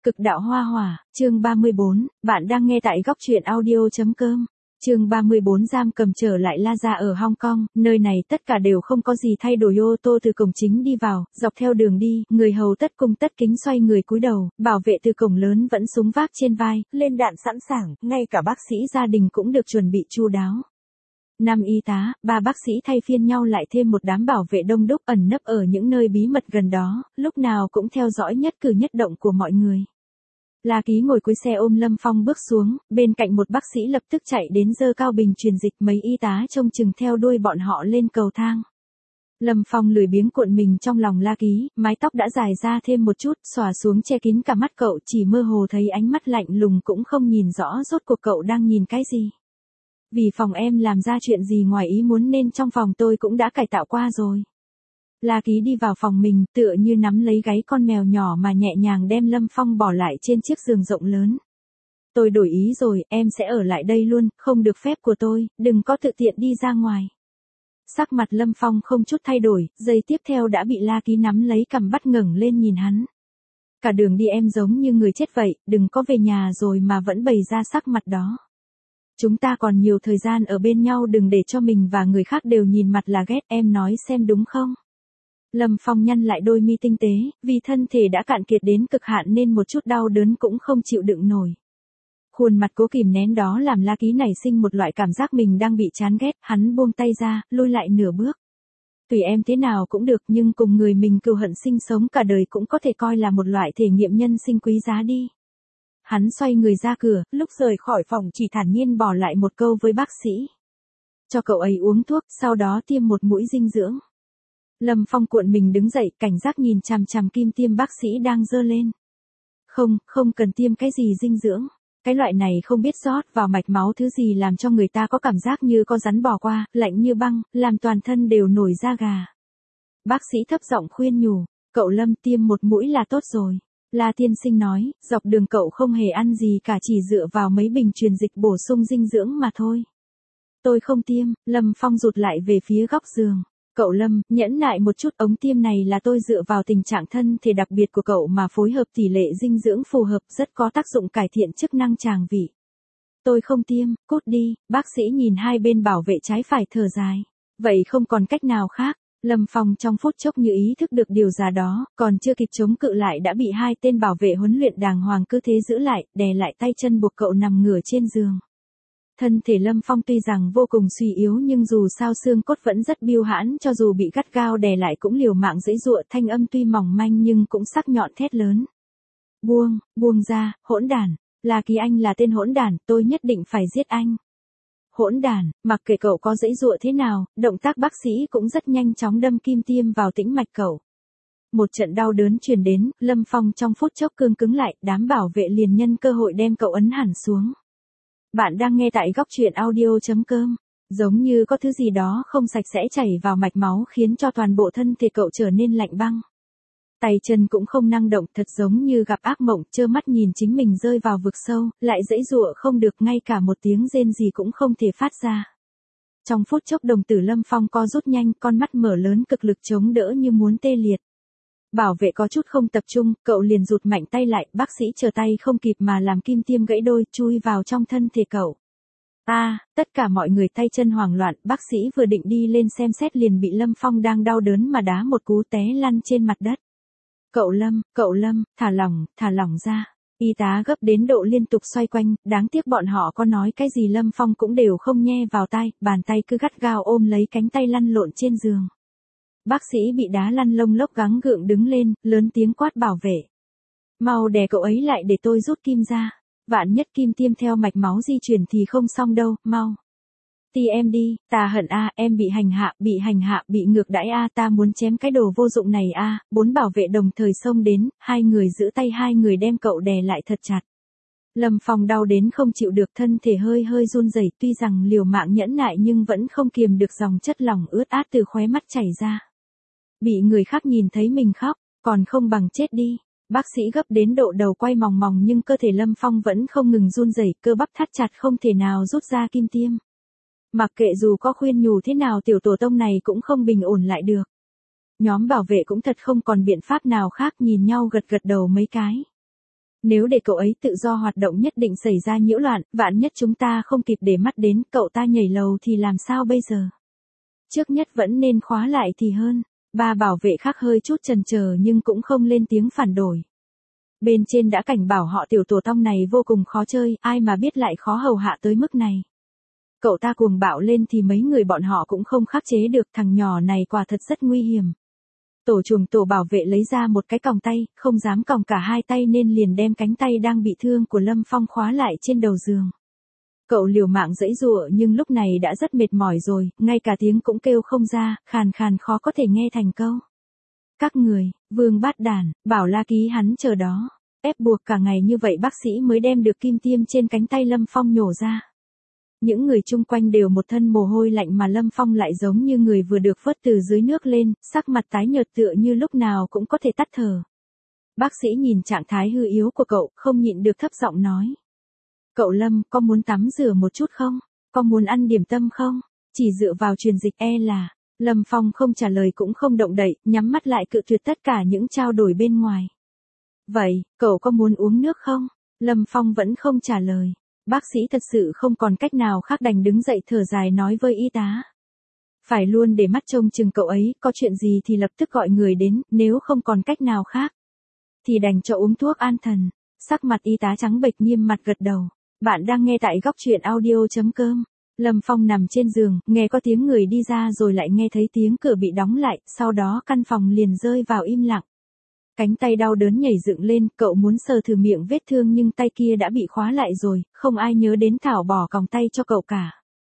Cực đạo hoa hỏa, chương 34, bạn đang nghe tại góc truyện audio.com. Chương 34 giam cầm trở lại Plaza ở Hong Kong, nơi này tất cả đều không có gì thay đổi, ô tô từ cổng chính đi vào, dọc theo đường đi, người hầu tất cung tất kính xoay người cúi đầu, bảo vệ từ cổng lớn vẫn súng vác trên vai, lên đạn sẵn sàng, ngay cả bác sĩ gia đình cũng được chuẩn bị chu đáo. 5 y tá, 3 bác sĩ thay phiên nhau lại thêm một đám bảo vệ đông đúc ẩn nấp ở những nơi bí mật gần đó, lúc nào cũng theo dõi nhất cử nhất động của mọi người. La Ký ngồi cuối xe ôm Lâm Phong bước xuống, bên cạnh một bác sĩ lập tức chạy đến giơ cao bình truyền dịch, mấy y tá trông chừng theo đuôi bọn họ lên cầu thang. Lâm Phong lười biếng cuộn mình trong lòng La Ký, mái tóc đã dài ra thêm một chút, xõa xuống che kín cả mắt cậu, chỉ mơ hồ thấy ánh mắt lạnh lùng cũng không nhìn rõ rốt cuộc cậu đang nhìn cái gì. Vì phòng em làm ra chuyện gì ngoài ý muốn nên trong phòng tôi cũng đã cải tạo qua rồi. La Ký đi vào phòng mình, tựa như nắm lấy gáy con mèo nhỏ mà nhẹ nhàng đem Lâm Phong bỏ lại trên chiếc giường rộng lớn. Tôi đổi ý rồi, em sẽ ở lại đây luôn, không được phép của tôi, đừng có tự tiện đi ra ngoài. Sắc mặt Lâm Phong không chút thay đổi, giây tiếp theo đã bị La Ký nắm lấy cằm bắt ngẩng lên nhìn hắn. Cả đường đi em giống như người chết vậy, đừng có về nhà rồi mà vẫn bày ra sắc mặt đó. Chúng ta còn nhiều thời gian ở bên nhau, đừng để cho mình và người khác đều nhìn mặt là ghét, em nói xem đúng không? Lâm Phong nhăn lại đôi mi tinh tế, vì thân thể đã cạn kiệt đến cực hạn nên một chút đau đớn cũng không chịu đựng nổi. Khuôn mặt cố kìm nén đó làm La Ký nảy sinh một loại cảm giác mình đang bị chán ghét, hắn buông tay ra, lùi lại nửa bước. Tùy em thế nào cũng được, nhưng cùng người mình cừu hận sinh sống cả đời cũng có thể coi là một loại thể nghiệm nhân sinh quý giá đi. Hắn xoay người ra cửa, lúc rời khỏi phòng chỉ thản nhiên bỏ lại một câu với bác sĩ. Cho cậu ấy uống thuốc, sau đó tiêm một mũi dinh dưỡng. Lâm Phong cuộn mình đứng dậy, cảnh giác nhìn chằm chằm kim tiêm bác sĩ đang giơ lên. Không cần tiêm cái gì dinh dưỡng. Cái loại này không biết rót vào mạch máu thứ gì làm cho người ta có cảm giác như có rắn bò qua, lạnh như băng, làm toàn thân đều nổi da gà. Bác sĩ thấp giọng khuyên nhủ, cậu Lâm tiêm một mũi là tốt rồi. La tiên sinh nói, dọc đường cậu không hề ăn gì cả, chỉ dựa vào mấy bình truyền dịch bổ sung dinh dưỡng mà thôi. Tôi không tiêm, Lâm Phong rụt lại về phía góc giường. Cậu Lâm, nhẫn nại một chút, ống tiêm này là tôi dựa vào tình trạng thân thể đặc biệt của cậu mà phối hợp tỷ lệ dinh dưỡng phù hợp, rất có tác dụng cải thiện chức năng tràng vị. Tôi không tiêm, cút đi, bác sĩ nhìn hai bên bảo vệ trái phải thở dài. Vậy không còn cách nào khác. Lâm Phong trong phút chốc như ý thức được điều gì đó, còn chưa kịp chống cự lại đã bị hai tên bảo vệ huấn luyện đàng hoàng cứ thế giữ lại, đè lại tay chân buộc cậu nằm ngửa trên giường. Thân thể Lâm Phong tuy rằng vô cùng suy yếu nhưng dù sao xương cốt vẫn rất biêu hãn, cho dù bị gắt gao đè lại cũng liều mạng giãy giụa, thanh âm tuy mỏng manh nhưng cũng sắc nhọn thét lớn. Buông ra, hỗn đản, La Ký anh là tên hỗn đản, tôi nhất định phải giết anh. Hỗn đản, mặc kệ cậu có giãy giụa thế nào, động tác bác sĩ cũng rất nhanh chóng đâm kim tiêm vào tĩnh mạch cậu. Một trận đau đớn truyền đến, Lâm Phong trong phút chốc cương cứng lại, đám bảo vệ liền nhân cơ hội đem cậu ấn hẳn xuống. Bạn đang nghe tại góc truyện audio.com. Giống như có thứ gì đó không sạch sẽ chảy vào mạch máu khiến cho toàn bộ thân thể cậu trở nên lạnh băng. Tay chân cũng không năng động, thật giống như gặp ác mộng, trơ mắt nhìn chính mình rơi vào vực sâu, lại giãy giụa không được, ngay cả một tiếng rên gì cũng không thể phát ra. Trong phút chốc đồng tử Lâm Phong co rút nhanh, con mắt mở lớn cực lực chống đỡ như muốn tê liệt. Bảo vệ có chút không tập trung, cậu liền rụt mạnh tay lại, bác sĩ chờ tay không kịp mà làm kim tiêm gãy đôi, chui vào trong thân thể cậu. Tất cả mọi người tay chân hoảng loạn, bác sĩ vừa định đi lên xem xét liền bị Lâm Phong đang đau đớn mà đá một cú té lăn trên mặt đất. Cậu Lâm, thả lỏng ra. Y tá gấp đến độ liên tục xoay quanh, đáng tiếc bọn họ có nói cái gì Lâm Phong cũng đều không nghe vào tai, bàn tay cứ gắt gao ôm lấy cánh tay lăn lộn trên giường. Bác sĩ bị đá lăn lông lốc gắng gượng đứng lên, lớn tiếng quát bảo vệ. Mau đè cậu ấy lại để tôi rút kim ra. Vạn nhất kim tiêm theo mạch máu di chuyển thì không xong đâu, mau. Ti em đi, ta hận em bị hành hạ, bị ngược đãi ta muốn chém cái đồ vô dụng này 4 bảo vệ đồng thời xông đến, hai người giữ tay hai người đem cậu đè lại thật chặt. Lâm Phong đau đến không chịu được, thân thể hơi run rẩy, tuy rằng liều mạng nhẫn nại nhưng vẫn không kiềm được dòng chất lỏng ướt át từ khóe mắt chảy ra. Bị người khác nhìn thấy mình khóc, còn không bằng chết đi. Bác sĩ gấp đến độ đầu quay mòng mòng nhưng cơ thể Lâm Phong vẫn không ngừng run rẩy, cơ bắp thắt chặt không thể nào rút ra kim tiêm. Mặc kệ dù có khuyên nhủ thế nào tiểu tổ tông này cũng không bình ổn lại được. Nhóm bảo vệ cũng thật không còn biện pháp nào khác, nhìn nhau gật đầu mấy cái. Nếu để cậu ấy tự do hoạt động nhất định xảy ra nhiễu loạn, vạn nhất chúng ta không kịp để mắt đến, cậu ta nhảy lầu thì làm sao bây giờ? Trước nhất vẫn nên khóa lại thì hơn. Ba bảo vệ khác hơi chút chần chờ nhưng cũng không lên tiếng phản đối. Bên trên đã cảnh bảo họ tiểu tổ tông này vô cùng khó chơi, ai mà biết lại khó hầu hạ tới mức này. Cậu ta cuồng bạo lên thì mấy người bọn họ cũng không khắc chế được, thằng nhỏ này quả thật rất nguy hiểm. Tổ bảo vệ lấy ra một cái còng tay, không dám còng cả hai tay nên liền đem cánh tay đang bị thương của Lâm Phong khóa lại trên đầu giường. Cậu liều mạng giãy giụa nhưng lúc này đã rất mệt mỏi rồi, ngay cả tiếng cũng kêu không ra, khàn khàn khó có thể nghe thành câu. Các người, Vương Bát Đản, bảo La Ký hắn chờ đó, ép buộc cả ngày như vậy bác sĩ mới đem được kim tiêm trên cánh tay Lâm Phong nhổ ra. Những người chung quanh đều một thân mồ hôi lạnh mà Lâm Phong lại giống như người vừa được vớt từ dưới nước lên, sắc mặt tái nhợt tựa như lúc nào cũng có thể tắt thở. Bác sĩ nhìn trạng thái hư yếu của cậu, không nhịn được thấp giọng nói. Cậu Lâm, có muốn tắm rửa một chút không? Có muốn ăn điểm tâm không? Chỉ dựa vào truyền dịch là... Lâm Phong không trả lời cũng không động đậy, nhắm mắt lại cự tuyệt tất cả những trao đổi bên ngoài. Vậy, cậu có muốn uống nước không? Lâm Phong vẫn không trả lời. Bác sĩ thật sự không còn cách nào khác đành đứng dậy thở dài nói với y tá. Phải luôn để mắt trông chừng cậu ấy, có chuyện gì thì lập tức gọi người đến, nếu không còn cách nào khác. Thì đành cho uống thuốc an thần. Sắc mặt y tá trắng bệch nghiêm mặt gật đầu. Bạn đang nghe tại góc truyện audio.com. Lâm Phong nằm trên giường, nghe có tiếng người đi ra rồi lại nghe thấy tiếng cửa bị đóng lại, sau đó căn phòng liền rơi vào im lặng. Cánh tay đau đớn nhảy dựng lên, cậu muốn sờ thử miệng vết thương nhưng tay kia đã bị khóa lại rồi, không ai nhớ đến thảo bỏ còng tay cho cậu cả.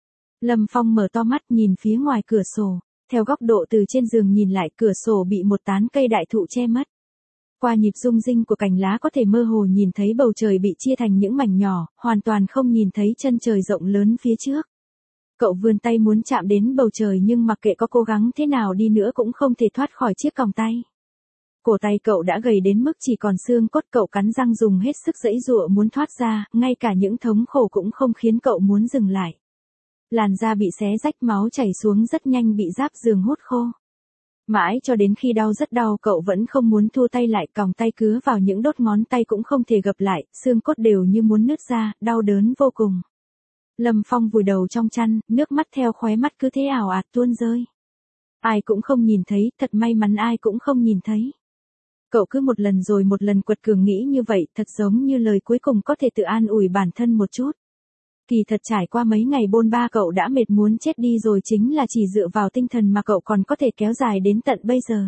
Lâm Phong mở to mắt nhìn phía ngoài cửa sổ, theo góc độ từ trên giường nhìn lại cửa sổ bị một tán cây đại thụ che mất. Qua nhịp rung rinh của cành lá có thể mơ hồ nhìn thấy bầu trời bị chia thành những mảnh nhỏ, hoàn toàn không nhìn thấy chân trời rộng lớn phía trước. Cậu vươn tay muốn chạm đến bầu trời nhưng mặc kệ có cố gắng thế nào đi nữa cũng không thể thoát khỏi chiếc còng tay. Cổ tay cậu đã gầy đến mức chỉ còn xương cốt, cậu cắn răng dùng hết sức giãy giụa muốn thoát ra, ngay cả những thống khổ cũng không khiến cậu muốn dừng lại. Làn da bị xé rách, máu chảy xuống rất nhanh bị giáp giường hút khô. Mãi cho đến khi đau rất đau cậu vẫn không muốn thu tay lại, còng tay cứa vào những đốt ngón tay cũng không thể gập lại, xương cốt đều như muốn nứt ra, đau đớn vô cùng. Lâm Phong vùi đầu trong chăn, nước mắt theo khóe mắt cứ thế ào ạt tuôn rơi. Ai cũng không nhìn thấy, thật may mắn ai cũng không nhìn thấy. Cậu cứ một lần rồi một lần quật cường nghĩ như vậy, thật giống như lời cuối cùng có thể tự an ủi bản thân một chút. Kỳ thật trải qua mấy ngày bôn ba cậu đã mệt muốn chết đi rồi, chính là chỉ dựa vào tinh thần mà cậu còn có thể kéo dài đến tận bây giờ.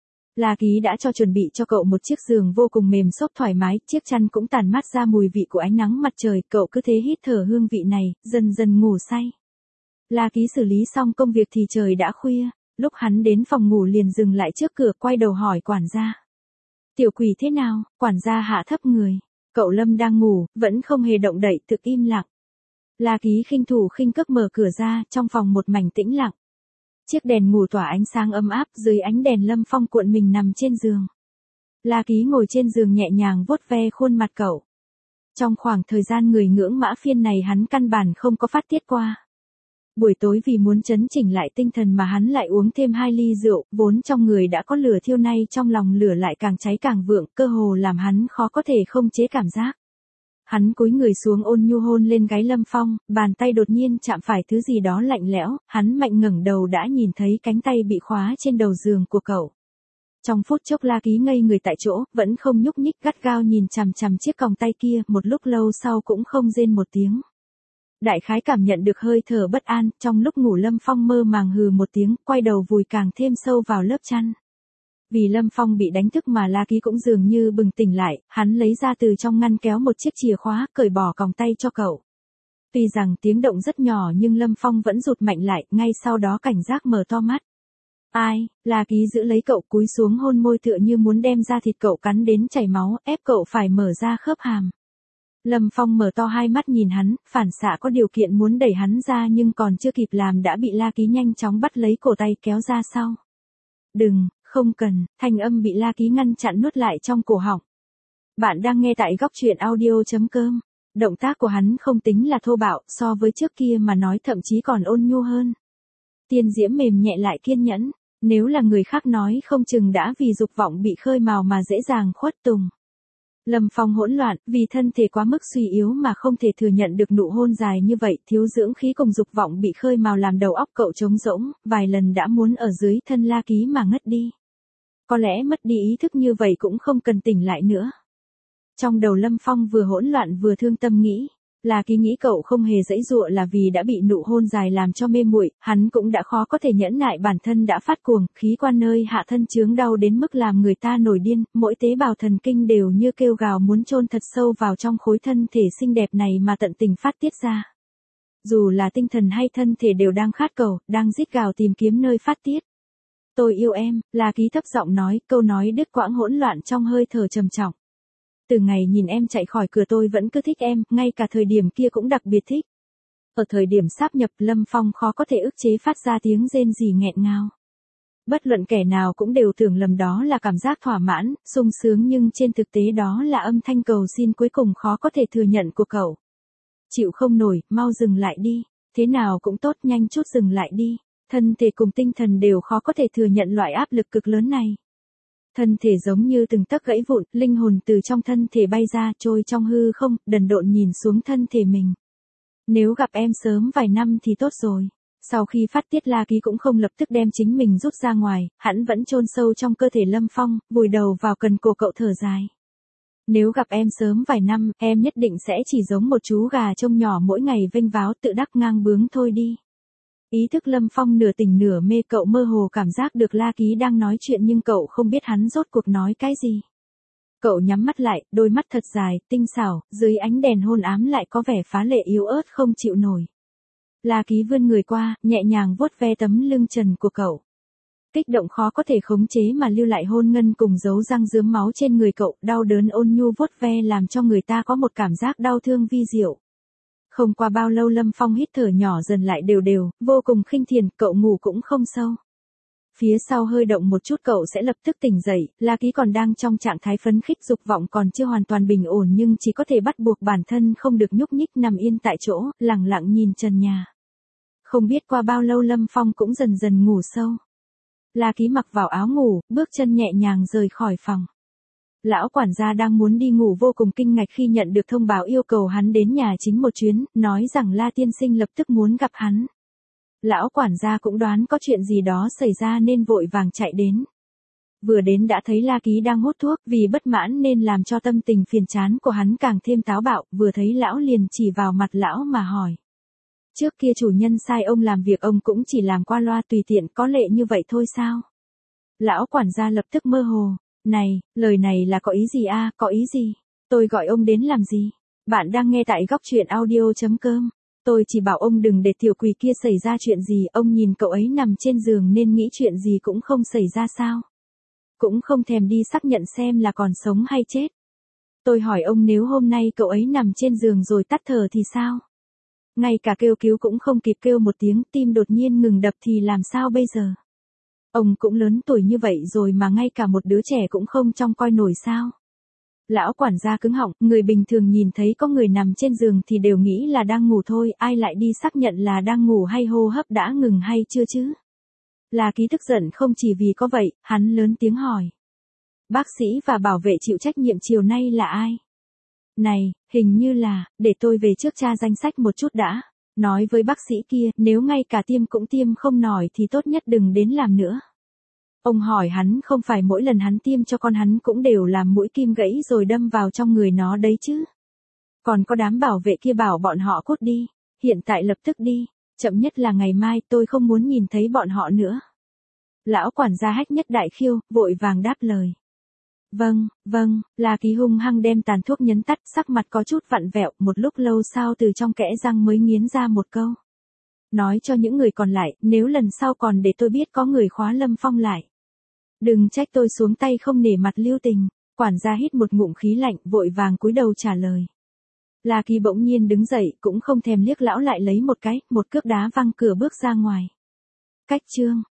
La Ký đã chuẩn bị cho cậu một chiếc giường vô cùng mềm xốp thoải mái, chiếc chăn cũng tản mát ra mùi vị của ánh nắng mặt trời, cậu cứ thế hít thở hương vị này, dần dần ngủ say. La Ký xử lý xong công việc thì trời đã khuya, lúc hắn đến phòng ngủ liền dừng lại trước cửa, quay đầu hỏi quản gia. Tiểu Quỷ thế nào? Quản gia hạ thấp người. Cậu Lâm đang ngủ, vẫn không hề động đậy, thực im lặng. La Ký khinh thủ khinh cước mở cửa ra, trong phòng một mảnh tĩnh lặng. Chiếc đèn ngủ tỏa ánh sáng ấm áp, dưới ánh đèn Lâm Phong cuộn mình nằm trên giường. La Ký ngồi trên giường nhẹ nhàng vuốt ve khuôn mặt cậu. Trong khoảng thời gian người ngưỡng mã phiên này hắn căn bản không có phát tiết qua. Buổi tối vì muốn chấn chỉnh lại tinh thần mà hắn lại uống thêm 2 ly rượu, vốn trong người đã có lửa thiêu nay trong lòng lửa lại càng cháy càng vượng, cơ hồ làm hắn khó có thể không chế cảm giác. Hắn cúi người xuống ôn nhu hôn lên gáy Lâm Phong, bàn tay đột nhiên chạm phải thứ gì đó lạnh lẽo, hắn mạnh ngẩng đầu đã nhìn thấy cánh tay bị khóa trên đầu giường của cậu. Trong phút chốc La Ký ngây người tại chỗ, vẫn không nhúc nhích, gắt gao nhìn chằm chằm chiếc còng tay kia, một lúc lâu sau cũng không rên một tiếng. Đại khái cảm nhận được hơi thở bất an, trong lúc ngủ Lâm Phong mơ màng hừ một tiếng, quay đầu vùi càng thêm sâu vào lớp chăn. Vì Lâm Phong bị đánh thức mà La Ký cũng dường như bừng tỉnh lại, hắn lấy ra từ trong ngăn kéo một chiếc chìa khóa, cởi bỏ còng tay cho cậu. Tuy rằng tiếng động rất nhỏ nhưng Lâm Phong vẫn rụt mạnh lại, ngay sau đó cảnh giác mở to mắt. Ai? La Ký giữ lấy cậu cúi xuống hôn môi tựa như muốn đem da thịt cậu cắn đến chảy máu, ép cậu phải mở ra khớp hàm. Lâm Phong mở to hai mắt nhìn hắn, phản xạ có điều kiện muốn đẩy hắn ra nhưng còn chưa kịp làm đã bị La Ký nhanh chóng bắt lấy cổ tay kéo ra sau. Đừng, không cần, thanh âm bị La Ký ngăn chặn nuốt lại trong cổ họng. Bạn đang nghe tại góc truyện audio.com. Động tác của hắn không tính là thô bạo, so với trước kia mà nói thậm chí còn ôn nhu hơn. Tiên diễm mềm nhẹ lại kiên nhẫn, nếu là người khác nói không chừng đã vì dục vọng bị khơi mào mà dễ dàng khuất tùng. Lâm Phong hỗn loạn, vì thân thể quá mức suy yếu mà không thể thừa nhận được nụ hôn dài như vậy, thiếu dưỡng khí cùng dục vọng bị khơi mào làm đầu óc cậu trống rỗng, vài lần đã muốn ở dưới thân La Ký mà ngất đi. Có lẽ mất đi ý thức như vậy cũng không cần tỉnh lại nữa. Trong đầu Lâm Phong vừa hỗn loạn vừa thương tâm nghĩ. La Ký nghĩ cậu không hề giãy giụa là vì đã bị nụ hôn dài làm cho mê muội, hắn cũng đã khó có thể nhẫn nại bản thân đã phát cuồng, khí quan nơi hạ thân chướng đau đến mức làm người ta nổi điên, mỗi tế bào thần kinh đều như kêu gào muốn chôn thật sâu vào trong khối thân thể xinh đẹp này mà tận tình phát tiết ra. Dù là tinh thần hay thân thể đều đang khát cầu, đang rít gào tìm kiếm nơi phát tiết. Tôi yêu em, La Ký thấp giọng nói, câu nói đứt quãng hỗn loạn trong hơi thở trầm trọng. Từ ngày nhìn em chạy khỏi cửa tôi vẫn cứ thích em, ngay cả thời điểm kia cũng đặc biệt thích. Ở thời điểm sáp nhập Lâm Phong khó có thể ức chế phát ra tiếng rên rỉ nghẹn ngào. Bất luận kẻ nào cũng đều tưởng lầm đó là cảm giác thỏa mãn, sung sướng nhưng trên thực tế đó là âm thanh cầu xin cuối cùng khó có thể thừa nhận của cậu. Chịu không nổi, mau dừng lại đi, thế nào cũng tốt nhanh chút dừng lại đi, thân thể cùng tinh thần đều khó có thể thừa nhận loại áp lực cực lớn này. Thân thể giống như từng tấc gãy vụn, linh hồn từ trong thân thể bay ra, trôi trong hư không, đần độn nhìn xuống thân thể mình. Nếu gặp em sớm vài năm thì tốt rồi. Sau khi phát tiết La Ký cũng không lập tức đem chính mình rút ra ngoài, hắn vẫn chôn sâu trong cơ thể Lâm Phong, vùi đầu vào cần cổ cậu thở dài. Nếu gặp em sớm vài năm, em nhất định sẽ chỉ giống một chú gà trông nhỏ mỗi ngày vênh váo tự đắc ngang bướng thôi đi. Ý thức Lâm Phong nửa tỉnh nửa mê, cậu mơ hồ cảm giác được La Ký đang nói chuyện nhưng cậu không biết hắn rốt cuộc nói cái gì. Cậu nhắm mắt lại, đôi mắt thật dài, tinh xảo, dưới ánh đèn hôn ám lại có vẻ phá lệ yếu ớt không chịu nổi. La Ký vươn người qua, nhẹ nhàng vuốt ve tấm lưng trần của cậu. Kích động khó có thể khống chế mà lưu lại hôn ngân cùng dấu răng rướm máu trên người cậu, đau đớn ôn nhu vuốt ve làm cho người ta có một cảm giác đau thương vi diệu. Không qua bao lâu Lâm Phong hít thở nhỏ dần lại đều đều, vô cùng khinh thiền, cậu ngủ cũng không sâu. Phía sau hơi động một chút cậu sẽ lập tức tỉnh dậy, La Ký còn đang trong trạng thái phấn khích, dục vọng còn chưa hoàn toàn bình ổn nhưng chỉ có thể bắt buộc bản thân không được nhúc nhích, nằm yên tại chỗ, lặng lặng nhìn trần nhà. Không biết qua bao lâu Lâm Phong cũng dần dần ngủ sâu. La Ký mặc vào áo ngủ, bước chân nhẹ nhàng rời khỏi phòng. Lão quản gia đang muốn đi ngủ vô cùng kinh ngạc khi nhận được thông báo yêu cầu hắn đến nhà chính một chuyến, nói rằng La tiên sinh lập tức muốn gặp hắn. Lão quản gia cũng đoán có chuyện gì đó xảy ra nên vội vàng chạy đến. Vừa đến đã thấy La Ký đang hút thuốc, vì bất mãn nên làm cho tâm tình phiền chán của hắn càng thêm táo bạo, vừa thấy lão liền chỉ vào mặt lão mà hỏi. Trước kia chủ nhân sai ông làm việc ông cũng chỉ làm qua loa tùy tiện, có lệ như vậy thôi sao? Lão quản gia lập tức mơ hồ. Này, lời này là có ý gì a? Có ý gì? Tôi gọi ông đến làm gì? Bạn đang nghe tại góc truyện audio.com. Tôi chỉ bảo ông đừng để tiểu quỷ kia xảy ra chuyện gì, ông nhìn cậu ấy nằm trên giường nên nghĩ chuyện gì cũng không xảy ra sao? Cũng không thèm đi xác nhận xem là còn sống hay chết. Tôi hỏi ông nếu hôm nay cậu ấy nằm trên giường rồi tắt thở thì sao? Ngay cả kêu cứu cũng không kịp kêu một tiếng, tim đột nhiên ngừng đập thì làm sao bây giờ? Ông cũng lớn tuổi như vậy rồi mà ngay cả một đứa trẻ cũng không trông coi nổi sao? Lão quản gia cứng họng, người bình thường nhìn thấy có người nằm trên giường thì đều nghĩ là đang ngủ thôi, ai lại đi xác nhận là đang ngủ hay hô hấp đã ngừng hay chưa chứ? La Ký tức giận không chỉ vì có vậy, hắn lớn tiếng hỏi. Bác sĩ và bảo vệ chịu trách nhiệm chiều nay là ai? Này, hình như là, để tôi về trước tra danh sách một chút đã. Nói với bác sĩ kia, nếu ngay cả tiêm cũng tiêm không nổi thì tốt nhất đừng đến làm nữa. Ông hỏi hắn không phải mỗi lần hắn tiêm cho con hắn cũng đều làm mũi kim gãy rồi đâm vào trong người nó đấy chứ. Còn có đám bảo vệ kia bảo bọn họ cút đi, hiện tại lập tức đi, chậm nhất là ngày mai, tôi không muốn nhìn thấy bọn họ nữa. Lão quản gia Hách Nhất Đại Khiêu, vội vàng đáp lời. Vâng, La Ký hung hăng đem tàn thuốc nhấn tắt, sắc mặt có chút vặn vẹo, một lúc lâu sau từ trong kẽ răng mới nghiến ra một câu. Nói cho những người còn lại, nếu lần sau còn để tôi biết có người khóa Lâm Phong lại. Đừng trách tôi xuống tay không nể mặt lưu tình. Quản gia hít một ngụm khí lạnh, vội vàng cúi đầu trả lời. La Ký bỗng nhiên đứng dậy, cũng không thèm liếc lão lại lấy một cước đá văng cửa bước ra ngoài. Cách chương